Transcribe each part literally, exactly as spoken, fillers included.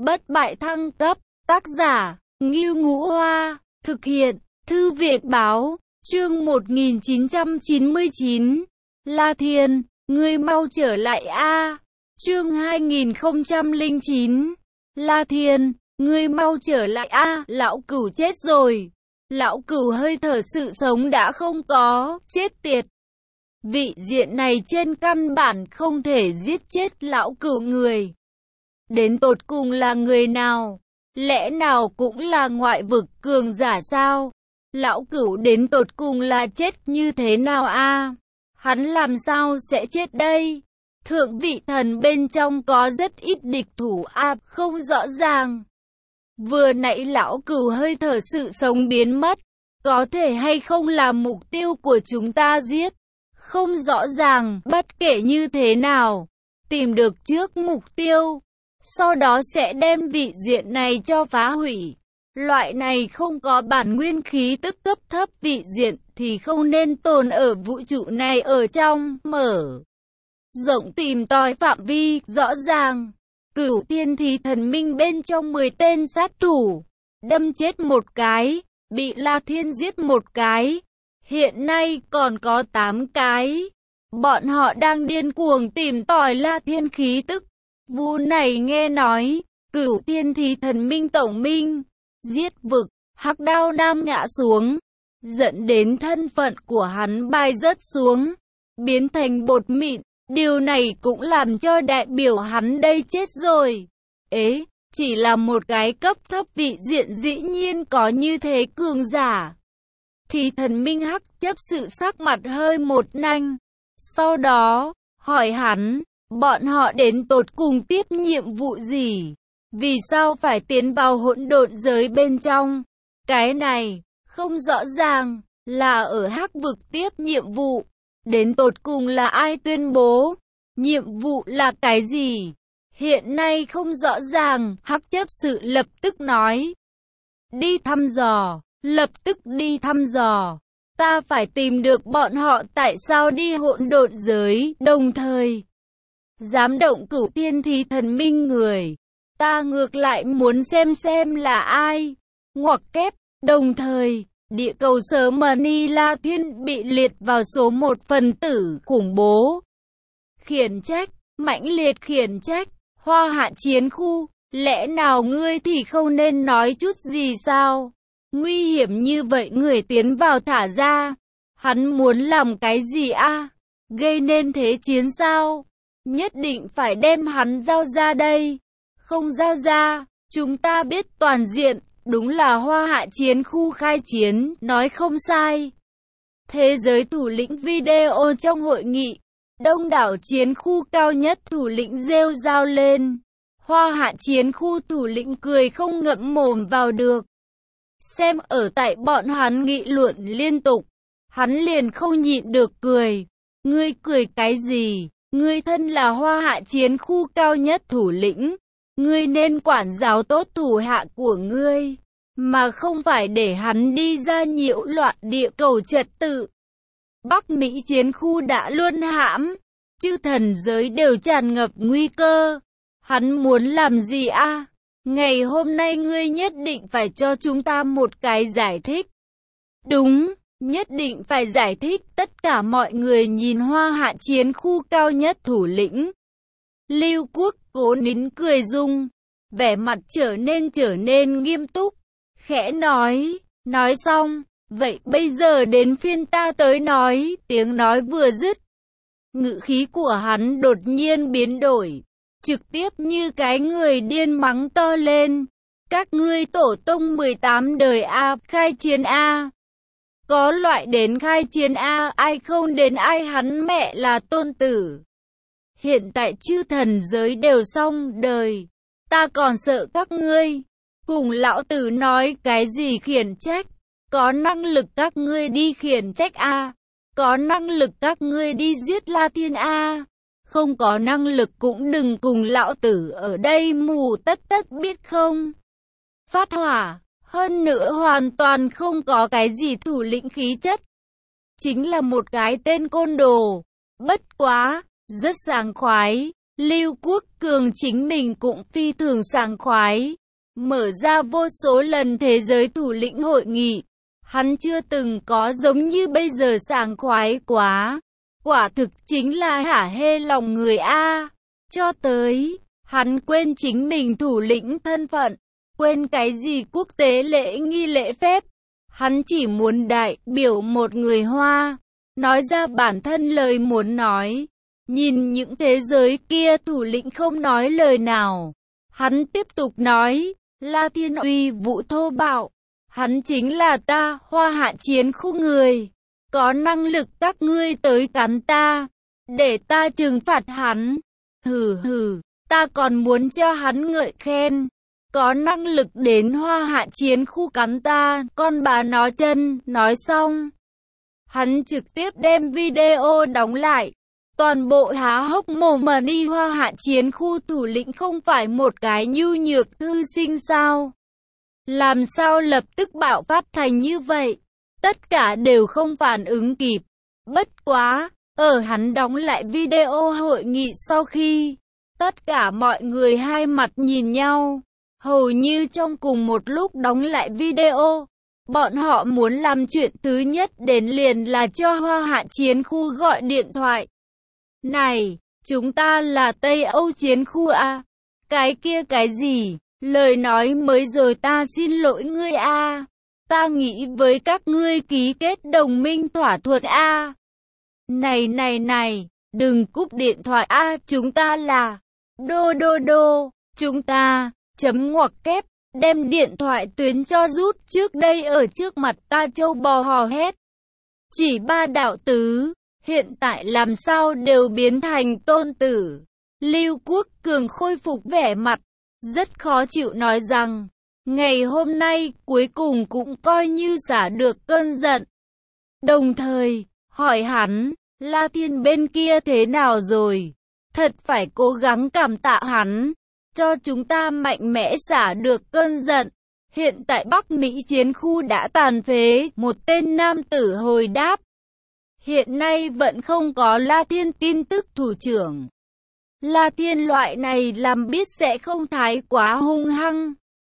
Bất bại thăng cấp, tác giả, Ngưu Ngũ Hoa, thực hiện, Thư viện báo, chương một nghìn chín trăm chín mươi chín, La Thiên, ngươi mau trở lại a. Chương hai nghìn không trăm lẻ chín, La Thiên, ngươi mau trở lại a. Lão Cửu chết rồi. Lão Cửu hơi thở sự sống đã không có, chết tiệt. Vị diện này trên căn bản không thể giết chết Lão Cửu người. Đến tột cùng là người nào? Lẽ nào cũng là ngoại vực cường giả sao? Lão Cửu đến tột cùng là chết như thế nào a? Hắn làm sao sẽ chết đây? Thượng vị thần bên trong có rất ít địch thủ a, không rõ ràng. Vừa nãy Lão Cửu hơi thở sự sống biến mất, có thể hay không là mục tiêu của chúng ta giết? Không rõ ràng, bất kể như thế nào, tìm được trước mục tiêu, sau đó sẽ đem vị diện này cho phá hủy. Loại này không có bản nguyên khí tức cấp thấp vị diện thì không nên tồn ở vũ trụ này ở trong, mở rộng tìm tòi phạm vi, rõ ràng. Cửu Thiên thì thần minh bên trong mười tên sát thủ, đâm chết một cái, bị La Thiên giết một cái. Hiện nay còn có tám cái. Bọn họ đang điên cuồng tìm tòi La Thiên khí tức. Vu này nghe nói, Cửu Thiên thì thần minh tổng minh, giết vực, hắc đao nam ngã xuống, dẫn đến thân phận của hắn bay rớt xuống, biến thành bột mịn. Điều này cũng làm cho đại biểu hắn đây chết rồi. Ế, chỉ là một cái cấp thấp vị diện dĩ nhiên có như thế cường giả. Thì thần minh hắc chấp sự sắc mặt hơi một nanh. Sau đó, hỏi hắn, bọn họ đến tột cùng tiếp nhiệm vụ gì? Vì sao phải tiến vào hỗn độn giới bên trong? Cái này, không rõ ràng, là ở hắc vực tiếp nhiệm vụ. Đến tột cùng là ai tuyên bố? Nhiệm vụ là cái gì? Hiện nay không rõ ràng, hắc chấp sự lập tức nói. Đi thăm dò, lập tức đi thăm dò. Ta phải tìm được bọn họ tại sao đi hỗn độn giới, đồng thời dám động Cửu Thiên thì thần minh người. Ta ngược lại muốn xem xem là ai. Ngoặc kép, đồng thời, địa cầu sở Mani La Thiên bị liệt vào số một phần tử khủng bố. Khiển trách, mãnh liệt khiển trách, Hoa Hạ chiến khu, lẽ nào ngươi thì không nên nói chút gì sao? Nguy hiểm như vậy người tiến vào thả ra, hắn muốn làm cái gì a? Gây nên thế chiến sao? Nhất định phải đem hắn giao ra đây. Không giao ra, chúng ta biết toàn diện, đúng là Hoa Hạ chiến khu khai chiến, nói không sai. Thế giới thủ lĩnh video trong hội nghị, đông đảo chiến khu cao nhất thủ lĩnh rêu rao lên. Hoa Hạ chiến khu thủ lĩnh cười không ngậm mồm vào được. Xem ở tại bọn hắn nghị luận liên tục, hắn liền không nhịn được cười. Ngươi cười cái gì? Ngươi thân là Hoa Hạ chiến khu cao nhất thủ lĩnh, ngươi nên quản giáo tốt thủ hạ của ngươi, mà không phải để hắn đi ra nhiễu loạn địa cầu trật tự. Bắc Mỹ chiến khu đã luôn hãm, chư thần giới đều tràn ngập nguy cơ. Hắn muốn làm gì a? À? Ngày hôm nay ngươi nhất định phải cho chúng ta một cái giải thích. Đúng, nhất định phải giải thích. Tất cả mọi người nhìn Hoa Hạ chiến khu cao nhất thủ lĩnh Lưu Quốc cố nín cười dung, vẻ mặt trở nên trở nên nghiêm túc, khẽ nói, nói xong, vậy bây giờ đến phiên ta tới nói. Tiếng nói vừa dứt, ngữ khí của hắn đột nhiên biến đổi, trực tiếp như cái người điên mắng to lên. Các ngươi tổ tông mười tám đời a, khai chiến a. Có loại đến khai chiến a, ai không đến ai hắn mẹ là tôn tử. Hiện tại chư thần giới đều xong đời, ta còn sợ các ngươi. Cùng lão tử nói cái gì khiển trách, có năng lực các ngươi đi khiển trách a, có năng lực các ngươi đi giết La Thiên a. Không có năng lực cũng đừng cùng lão tử ở đây mù tất tất biết không? Phát hỏa, hơn nữa hoàn toàn không có cái gì thủ lĩnh khí chất. Chính là một cái tên côn đồ, bất quá, rất sảng khoái, Lưu Quốc Cường chính mình cũng phi thường sảng khoái, mở ra vô số lần thế giới thủ lĩnh hội nghị. Hắn chưa từng có giống như bây giờ sảng khoái quá. Quả thực chính là hả hê lòng người a. Cho tới, hắn quên chính mình thủ lĩnh thân phận, quên cái gì quốc tế lễ nghi lễ phép. Hắn chỉ muốn đại biểu một người Hoa, nói ra bản thân lời muốn nói. Nhìn những thế giới kia thủ lĩnh không nói lời nào. Hắn tiếp tục nói, La Thiên uy vũ thô bạo. Hắn chính là ta, Hoa Hạ chiến khu người. Có năng lực các ngươi tới cắn ta, để ta trừng phạt hắn. Hừ hừ, ta còn muốn cho hắn ngợi khen. Có năng lực đến Hoa Hạ chiến khu cắn ta, con bà nó chân. Nói xong, hắn trực tiếp đem video đóng lại. Toàn bộ há hốc mồm mà đi. Hoa Hạ chiến khu thủ lĩnh không phải một cái nhu nhược thư sinh sao? Làm sao lập tức bạo phát thành như vậy? Tất cả đều không phản ứng kịp. Bất quá, ở hắn đóng lại video hội nghị sau khi, tất cả mọi người hai mặt nhìn nhau, hầu như trong cùng một lúc đóng lại video. Bọn họ muốn làm chuyện thứ nhất đến liền là cho Hoa Hạ chiến khu gọi điện thoại. Này, chúng ta là Tây Âu chiến khu à? Cái kia cái gì? Lời nói mới rồi ta xin lỗi ngươi a. Ta nghĩ với các ngươi ký kết đồng minh thỏa thuận a. Này này này, đừng cúp điện thoại a, chúng ta là đô đô đô, chúng ta chấm ngoặc kép, đem điện thoại tuyến cho rút. Trước đây ở trước mặt ta châu bò hò hét. Chỉ ba đạo tứ, hiện tại làm sao đều biến thành tôn tử. Lưu Quốc Cường khôi phục vẻ mặt, rất khó chịu nói rằng, ngày hôm nay cuối cùng cũng coi như xả được cơn giận. Đồng thời, hỏi hắn, La Thiên bên kia thế nào rồi? Thật phải cố gắng cảm tạ hắn, cho chúng ta mạnh mẽ xả được cơn giận. Hiện tại Bắc Mỹ chiến khu đã tàn phế, một tên nam tử hồi đáp. Hiện nay vẫn không có La Thiên tin tức thủ trưởng. La Thiên loại này làm biết sẽ không thái quá hung hăng.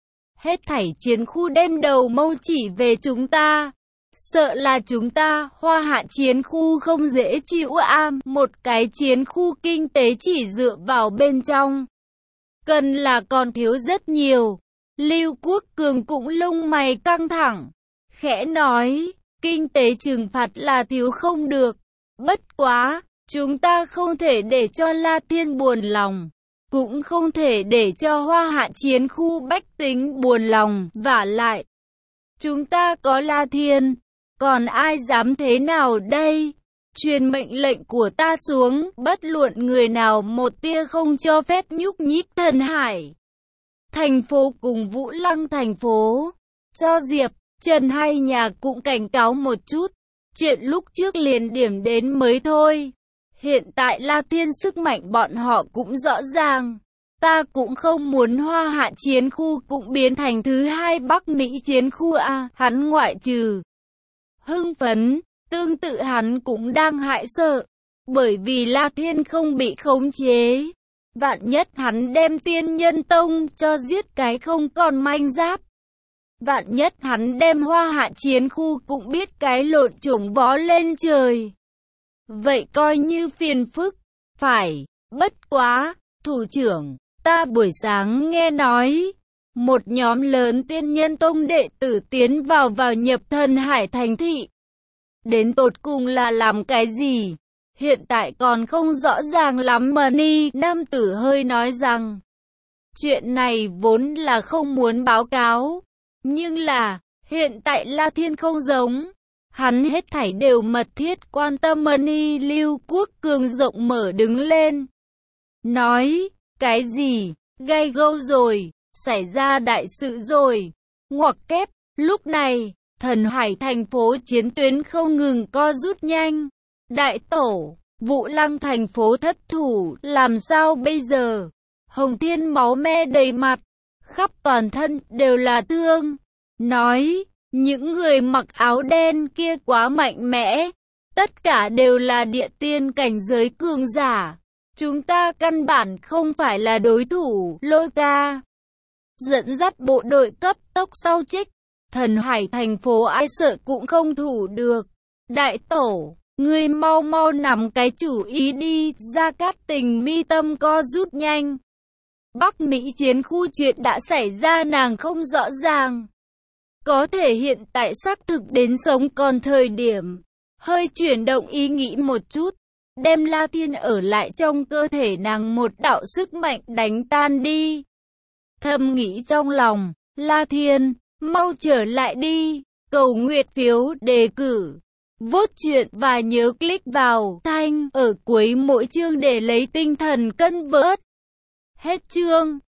Hết thảy chiến khu đem đầu mâu chỉ về chúng ta. Sợ là chúng ta, Hoa Hạ chiến khu không dễ chịu a. Một cái chiến khu kinh tế chỉ dựa vào bên trong, cần là còn thiếu rất nhiều. Lưu Quốc Cường cũng lông mày căng thẳng, khẽ nói, kinh tế trừng phạt là thiếu không được. Bất quá, chúng ta không thể để cho La Thiên buồn lòng, cũng không thể để cho Hoa Hạ chiến khu bách tính buồn lòng. Vả lại, chúng ta có La Thiên, còn ai dám thế nào đây? Truyền mệnh lệnh của ta xuống, bất luận người nào một tia không cho phép nhúc nhích Thần Hải thành phố cùng Vũ Lăng thành phố. Cho Diệp, Trần hai nhà cũng cảnh cáo một chút, chuyện lúc trước liền điểm đến mới thôi. Hiện tại La Thiên sức mạnh bọn họ cũng rõ ràng. Ta cũng không muốn Hoa Hạ chiến khu cũng biến thành thứ hai Bắc Mỹ chiến khu a. Hắn ngoại trừ hưng phấn, tương tự hắn cũng đang hại sợ, bởi vì La Thiên không bị khống chế. Vạn nhất hắn đem Tiên Nhân Tông cho giết cái không còn manh giáp. Vạn nhất hắn đem Hoa Hạ chiến khu cũng biết cái lộn chủng vó lên trời. Vậy coi như phiền phức. Phải, bất quá, thủ trưởng, ta buổi sáng nghe nói, một nhóm lớn Tiên Nhân Tông đệ tử tiến vào vào nhập Thần Hải thành thị. Đến tột cùng là làm cái gì? Hiện tại còn không rõ ràng lắm mà Ni nam tử hơi nói rằng, chuyện này vốn là không muốn báo cáo, nhưng là, hiện tại La Thiên không giống. Hắn hết thảy đều mật thiết quan tâm Mani. Lưu Quốc Cường rộng mở đứng lên, nói, cái gì, gay gâu rồi, xảy ra đại sự rồi, ngoặc kép. Lúc này, Thần Hải thành phố chiến tuyến không ngừng co rút nhanh. Đại tổ, Vũ Lăng thành phố thất thủ, làm sao bây giờ? Hồng Thiên máu me đầy mặt, khắp toàn thân đều là thương, nói, những người mặc áo đen kia quá mạnh mẽ, tất cả đều là địa tiên cảnh giới cường giả. Chúng ta căn bản không phải là đối thủ. Lôi ca dẫn dắt bộ đội cấp tốc sau trích. Thần hải thành phố ai sợ cũng không thủ được. Đại tổ, ngươi mau mau nắm cái chủ ý đi. Gia Cát Tình mi tâm co rút nhanh. Bắc Mỹ chiến khu chuyện đã xảy ra nàng không rõ ràng. Có thể hiện tại xác thực đến sống còn thời điểm. Hơi chuyển động ý nghĩ một chút. Đem La Thiên ở lại trong cơ thể nàng một đạo sức mạnh đánh tan đi. Thầm nghĩ trong lòng, La Thiên, mau trở lại đi. Cầu nguyện phiếu đề cử. Vốt chuyện và nhớ click vào thanh ở cuối mỗi chương để lấy tinh thần cân vớt. Hết chương.